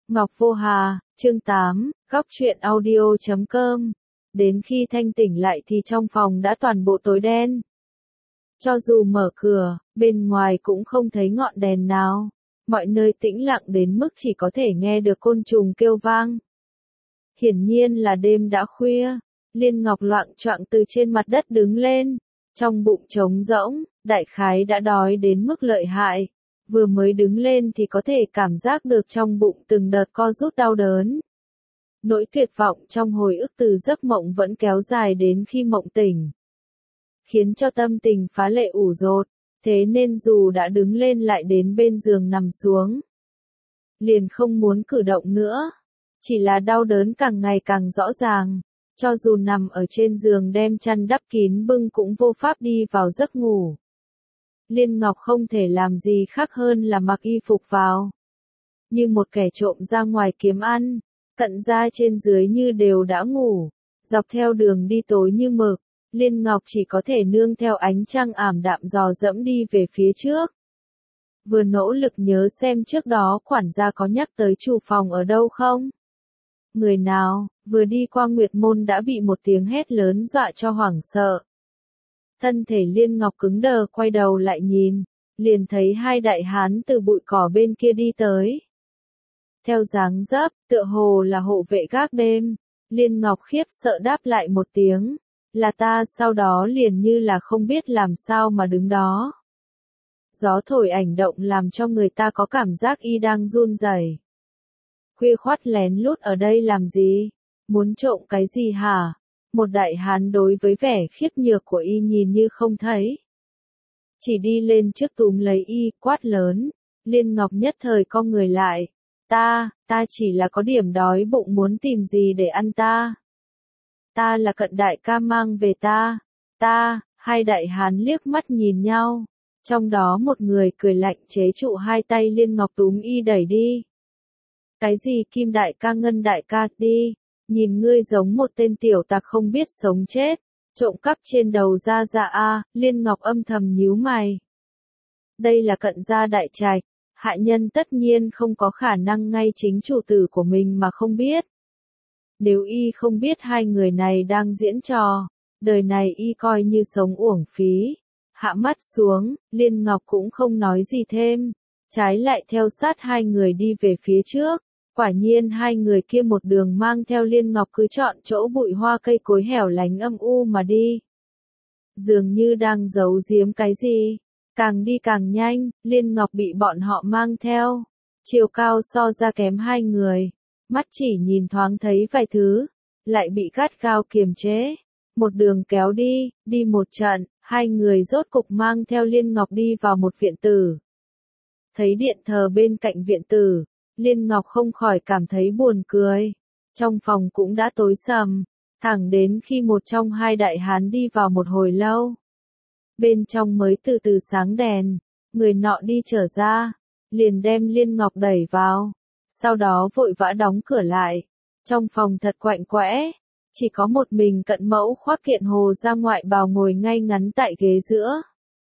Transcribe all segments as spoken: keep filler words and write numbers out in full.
Ngọc Vô Hà, chương tám, góc truyện audio chấm com. Đến khi thanh tỉnh lại thì trong phòng đã toàn bộ tối đen. Cho dù mở cửa, bên ngoài cũng không thấy ngọn đèn nào. Mọi nơi tĩnh lặng đến mức chỉ có thể nghe được côn trùng kêu vang. Hiển nhiên là đêm đã khuya. Liên Ngọc loạng choạng từ trên mặt đất đứng lên. Trong bụng trống rỗng, đại khái đã đói đến mức lợi hại. Vừa mới đứng lên thì có thể cảm giác được trong bụng từng đợt co rút đau đớn. Nỗi tuyệt vọng trong hồi ức từ giấc mộng vẫn kéo dài đến khi mộng tỉnh. Khiến cho tâm tình phá lệ ủ dột, thế nên dù đã đứng lên lại đến bên giường nằm xuống. Liền không muốn cử động nữa. Chỉ là đau đớn càng ngày càng rõ ràng. Cho dù nằm ở trên giường đem chăn đắp kín bưng cũng vô pháp đi vào giấc ngủ. Liên Ngọc không thể làm gì khác hơn là mặc y phục vào. Như một kẻ trộm ra ngoài kiếm ăn, cận gia trên dưới như đều đã ngủ. Dọc theo đường đi tối như mực, Liên Ngọc chỉ có thể nương theo ánh trăng ảm đạm dò dẫm đi về phía trước. Vừa nỗ lực nhớ xem trước đó quản gia có nhắc tới chủ phòng ở đâu không? Người nào, vừa đi qua Nguyệt Môn đã bị một tiếng hét lớn dọa cho hoảng sợ. Thân thể Liên Ngọc cứng đờ quay đầu lại nhìn, liền thấy hai đại hán từ bụi cỏ bên kia đi tới. Theo dáng dấp, tựa hồ là hộ vệ gác đêm, Liên Ngọc khiếp sợ đáp lại một tiếng, là ta, sau đó liền như là không biết làm sao mà đứng đó. Gió thổi ảnh động làm cho người ta có cảm giác y đang run rẩy. Khuya khoắt lén lút ở đây làm gì? Muốn trộm cái gì hả? Một đại hán đối với vẻ khiếp nhược của y nhìn như không thấy. Chỉ đi lên trước túm lấy y, quát lớn. Liên Ngọc nhất thời cong người lại. Ta, ta chỉ là có điểm đói bụng muốn tìm gì để ăn ta. Ta là Cận đại ca mang về ta. Ta, hai đại hán liếc mắt nhìn nhau. Trong đó một người cười lạnh chế trụ hai tay Liên Ngọc túm y đẩy đi. Cái gì Kim đại ca Ngân đại ca, đi. Nhìn ngươi giống một tên tiểu tặc không biết sống chết, trộm cắp trên đầu gia gia a, Liên Ngọc âm thầm nhíu mày. Đây là Cận gia đại trạch, hạ nhân tất nhiên không có khả năng ngay chính chủ tử của mình mà không biết. Nếu y không biết hai người này đang diễn trò, đời này y coi như sống uổng phí. Hạ mắt xuống, Liên Ngọc cũng không nói gì thêm, trái lại theo sát hai người đi về phía trước. Quả nhiên hai người kia một đường mang theo Liên Ngọc cứ chọn chỗ bụi hoa cây cối hẻo lánh âm u mà đi. Dường như đang giấu giếm cái gì. Càng đi càng nhanh, Liên Ngọc bị bọn họ mang theo. Chiều cao so ra kém hai người. Mắt chỉ nhìn thoáng thấy vài thứ. Lại bị gắt gao kiềm chế. Một đường kéo đi, đi một trận, hai người rốt cục mang theo Liên Ngọc đi vào một viện tử. Thấy điện thờ bên cạnh viện tử. Liên Ngọc không khỏi cảm thấy buồn cười. Trong phòng cũng đã tối sầm, thẳng đến khi một trong hai đại hán đi vào một hồi lâu. Bên trong mới từ từ sáng đèn, người nọ đi trở ra, liền đem Liên Ngọc đẩy vào, sau đó vội vã đóng cửa lại. Trong phòng thật quạnh quẽ, chỉ có một mình Cận Mẫu khoác kiện hồ ra ngoại bào ngồi ngay ngắn tại ghế giữa.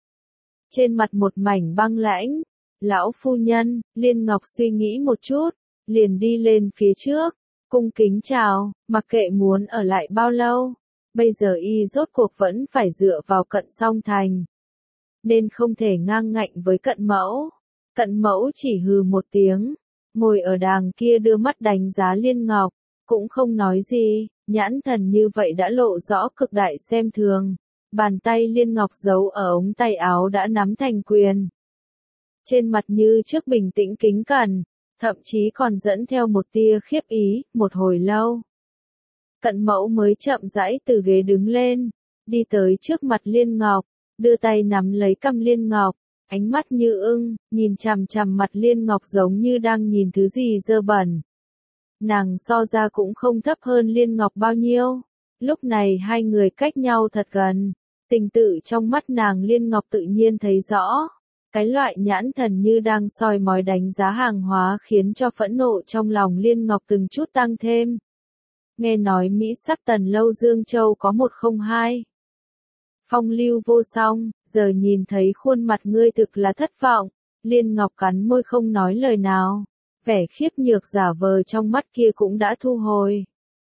Trên mặt một mảnh băng lãnh. Lão phu nhân, Liên Ngọc suy nghĩ một chút, liền đi lên phía trước, cung kính chào, mặc kệ muốn ở lại bao lâu, bây giờ y rốt cuộc vẫn phải dựa vào Cận Song Thành. Nên không thể ngang ngạnh với Cận Mẫu. Cận Mẫu chỉ hừ một tiếng, ngồi ở đàng kia đưa mắt đánh giá Liên Ngọc, cũng không nói gì, nhãn thần như vậy đã lộ rõ cực đại xem thường. Bàn tay Liên Ngọc giấu ở ống tay áo đã nắm thành quyền. Trên mặt như trước bình tĩnh kính cẩn, thậm chí còn dẫn theo một tia khiếp ý, một hồi lâu. Cận Mẫu mới chậm rãi từ ghế đứng lên, đi tới trước mặt Liên Ngọc, đưa tay nắm lấy cằm Liên Ngọc, ánh mắt như ưng, nhìn chằm chằm mặt Liên Ngọc giống như đang nhìn thứ gì dơ bẩn. Nàng so ra cũng không thấp hơn Liên Ngọc bao nhiêu, lúc này hai người cách nhau thật gần, tình tự trong mắt nàng Liên Ngọc tự nhiên thấy rõ. Cái loại nhãn thần như đang soi mói đánh giá hàng hóa khiến cho phẫn nộ trong lòng Liên Ngọc từng chút tăng thêm. Nghe nói Mỹ sắc Tần Lâu Dương Châu có một không hai. Phong lưu vô song, giờ nhìn thấy khuôn mặt ngươi thực là thất vọng. Liên Ngọc cắn môi không nói lời nào. vẻ khiếp nhược giả vờ trong mắt kia cũng đã thu hồi.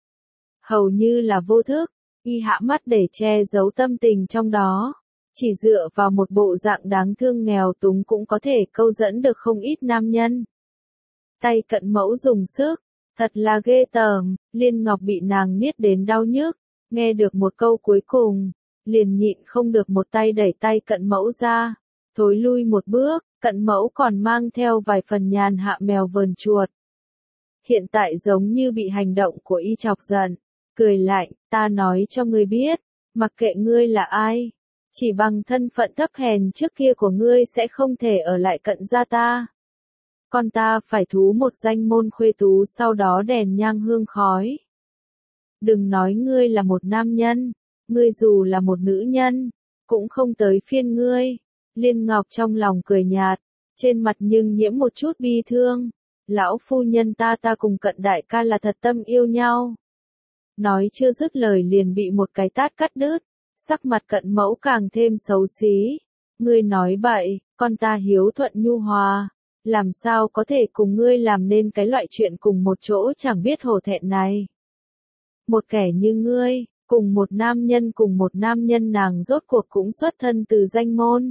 Hầu như là vô thức, y hạ mắt để che giấu tâm tình trong đó. Chỉ dựa vào một bộ dạng đáng thương nghèo túng cũng có thể câu dẫn được không ít nam nhân. Tay cận mẫu dùng sức, thật là ghê tởm, Liên Ngọc bị nàng niết đến đau nhức, nghe được một câu cuối cùng, liền nhịn không được một tay đẩy tay cận mẫu ra, thối lui một bước, cận mẫu còn mang theo vài phần nhàn hạ mèo vờn chuột. Hiện tại giống như bị hành động của y chọc giận, cười lạnh, ta nói cho ngươi biết, mặc kệ ngươi là ai, chỉ bằng thân phận thấp hèn trước kia của ngươi sẽ không thể ở lại cận gia ta. Con ta phải thú một danh môn khuê tú sau đó đèn nhang hương khói. Đừng nói ngươi là một nam nhân, ngươi dù là một nữ nhân, cũng không tới phiên ngươi. Liên Ngọc trong lòng cười nhạt, trên mặt nhưng nhiễm một chút bi thương. Lão phu nhân ta ta cùng cận đại ca là thật tâm yêu nhau. Nói chưa dứt lời liền bị một cái tát cắt đứt, sắc mặt cận mẫu càng thêm xấu xí. Ngươi nói bậy, con ta hiếu thuận nhu hòa, làm sao có thể cùng ngươi làm nên cái loại chuyện cùng một chỗ chẳng biết hổ thẹn này. Một kẻ như ngươi, cùng một nam nhân cùng một nam nhân nàng rốt cuộc cũng xuất thân từ danh môn.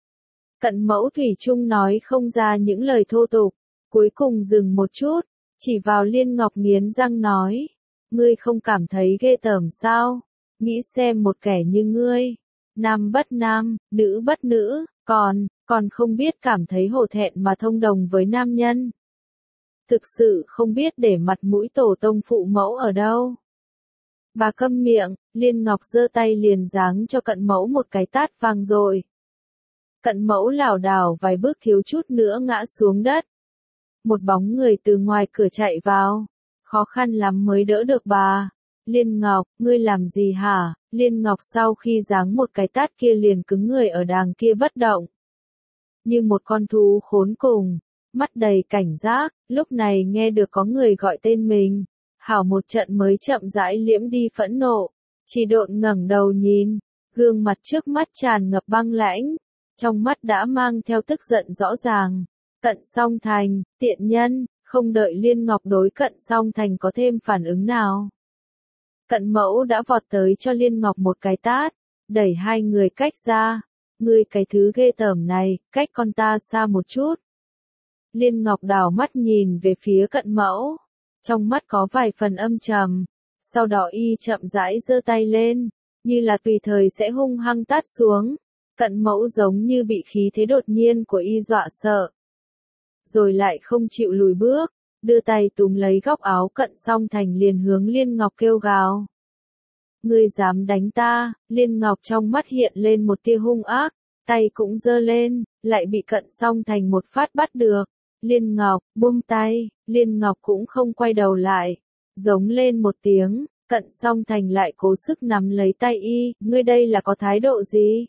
Cận mẫu thủy chung nói không ra những lời thô tục, cuối cùng dừng một chút, chỉ vào Liên Ngọc nghiến răng nói, ngươi không cảm thấy ghê tởm sao, nghĩ xem một kẻ như ngươi, nam bất nam, nữ bất nữ, còn, còn không biết cảm thấy hổ thẹn mà thông đồng với nam nhân. Thực sự không biết để mặt mũi tổ tông phụ mẫu ở đâu. Bà câm miệng, Liên Ngọc giơ tay liền giáng cho cận mẫu một cái tát vang rồi. Cận mẫu lảo đảo vài bước thiếu chút nữa ngã xuống đất. Một bóng người từ ngoài cửa chạy vào, khó khăn lắm mới đỡ được bà. Liên Ngọc, ngươi làm gì hả? Liên Ngọc sau khi giáng một cái tát kia liền cứng người ở đàng kia bất động. Như một con thú khốn cùng, mắt đầy cảnh giác, lúc này nghe được có người gọi tên mình. Hảo một trận mới chậm rãi liễm đi phẫn nộ, chỉ độn ngẩng đầu nhìn, gương mặt trước mắt tràn ngập băng lãnh, trong mắt đã mang theo tức giận rõ ràng. Cận Song Thành, tiện nhân, không đợi Liên Ngọc đối Cận Song Thành có thêm phản ứng nào. Cận mẫu đã vọt tới cho Liên Ngọc một cái tát, đẩy hai người cách ra, ngươi cái thứ ghê tởm này, cách con ta xa một chút. Liên Ngọc đảo mắt nhìn về phía cận mẫu. Trong mắt có vài phần âm trầm, sau đó y chậm rãi giơ tay lên, như là tùy thời sẽ hung hăng tát xuống. Cận mẫu giống như bị khí thế đột nhiên của y dọa sợ. Rồi lại không chịu lùi bước, đưa tay túm lấy góc áo Cận Song Thành liền hướng Liên Ngọc kêu gào. Ngươi dám đánh ta, Liên Ngọc trong mắt hiện lên một tia hung ác, tay cũng giơ lên, lại bị Cận Song Thành một phát bắt được. Liên Ngọc, buông tay, Liên Ngọc cũng không quay đầu lại, giống lên một tiếng, Cận Song Thành lại cố sức nắm lấy tay y, ngươi đây là có thái độ gì?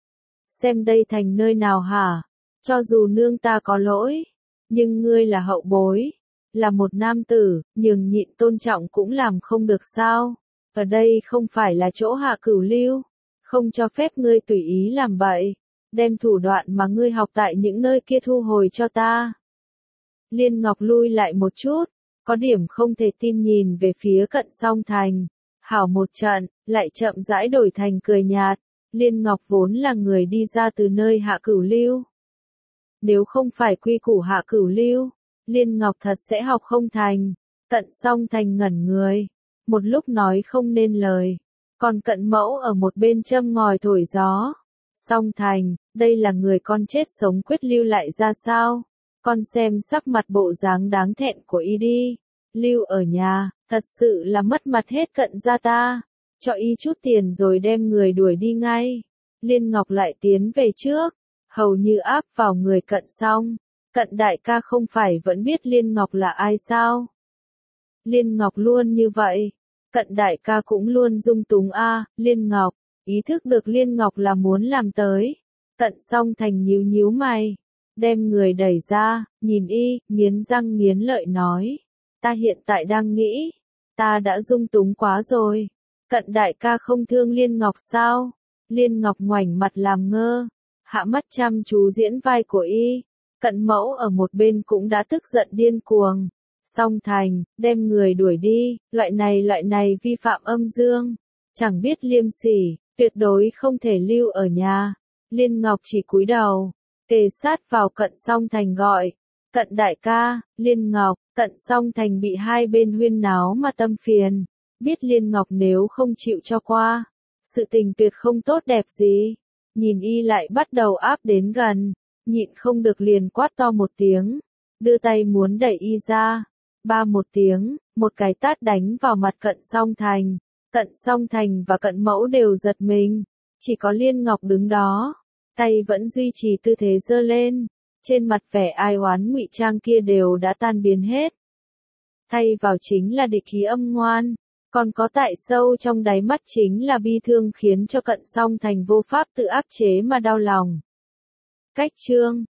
Xem đây thành nơi nào hả? Cho dù nương ta có lỗi, nhưng ngươi là hậu bối, là một nam tử, nhường nhịn tôn trọng cũng làm không được sao? Ở đây không phải là chỗ hạ cửu lưu, không cho phép ngươi tùy ý làm bậy, đem thủ đoạn mà ngươi học tại những nơi kia thu hồi cho ta. Liên Ngọc lui lại một chút, có điểm không thể tin nhìn về phía Cận Song Thành. Hảo một trận, lại chậm rãi đổi thành cười nhạt. Liên Ngọc vốn là người đi ra từ nơi hạ cửu lưu. Nếu không phải quy củ hạ cửu lưu, Liên Ngọc thật sẽ học không thành. Cận Song Thành ngẩn người, một lúc nói không nên lời. Còn Cận Mẫu ở một bên châm ngòi thổi gió. Song Thành, đây là người con chết sống quyết lưu lại ra sao? Con xem sắc mặt bộ dáng đáng thẹn của y đi. Lưu ở nhà, thật sự là mất mặt hết Cận gia ta. Cho y chút tiền rồi đem người đuổi đi ngay. Liên Ngọc lại tiến về trước, hầu như áp vào người Cận Song. Cận đại ca không phải vẫn biết Liên Ngọc là ai sao? Liên Ngọc luôn như vậy. Cận đại ca cũng luôn dung túng a, Liên Ngọc, ý thức được Liên Ngọc là muốn làm tới. Cận Song Thành nhíu nhíu mày, đem người đẩy ra, nhìn y, nghiến răng nghiến lợi nói. Ta hiện tại đang nghĩ, ta đã dung túng quá rồi. Cận đại ca không thương Liên Ngọc sao? Liên Ngọc ngoảnh mặt làm ngơ, hạ mắt chăm chú diễn vai của y. Cận Mẫu ở một bên cũng đã tức giận điên cuồng. Song Thành, đem người đuổi đi, loại này loại này vi phạm âm dương, chẳng biết liêm sỉ, tuyệt đối không thể lưu ở nhà. Liên Ngọc chỉ cúi đầu, kề sát vào Cận Song Thành gọi, Cận đại ca. Liên Ngọc, Cận Song Thành bị hai bên huyên náo mà tâm phiền, biết Liên Ngọc nếu không chịu cho qua, sự tình tuyệt không tốt đẹp gì. Nhìn y lại bắt đầu áp đến gần, nhịn không được liền quát to một tiếng, đưa tay muốn đẩy y ra. Ba một tiếng, một cái tát đánh vào mặt Cận Song Thành. Cận Song Thành và Cận Mẫu đều giật mình, chỉ có Liên Ngọc đứng đó, tay vẫn duy trì tư thế giơ lên, trên mặt vẻ ai oán ngụy trang kia đều đã tan biến hết. Thay vào chính là địch khí âm ngoan, còn có tại sâu trong đáy mắt chính là bi thương khiến cho Cận Song Thành vô pháp tự áp chế mà đau lòng. Cách chương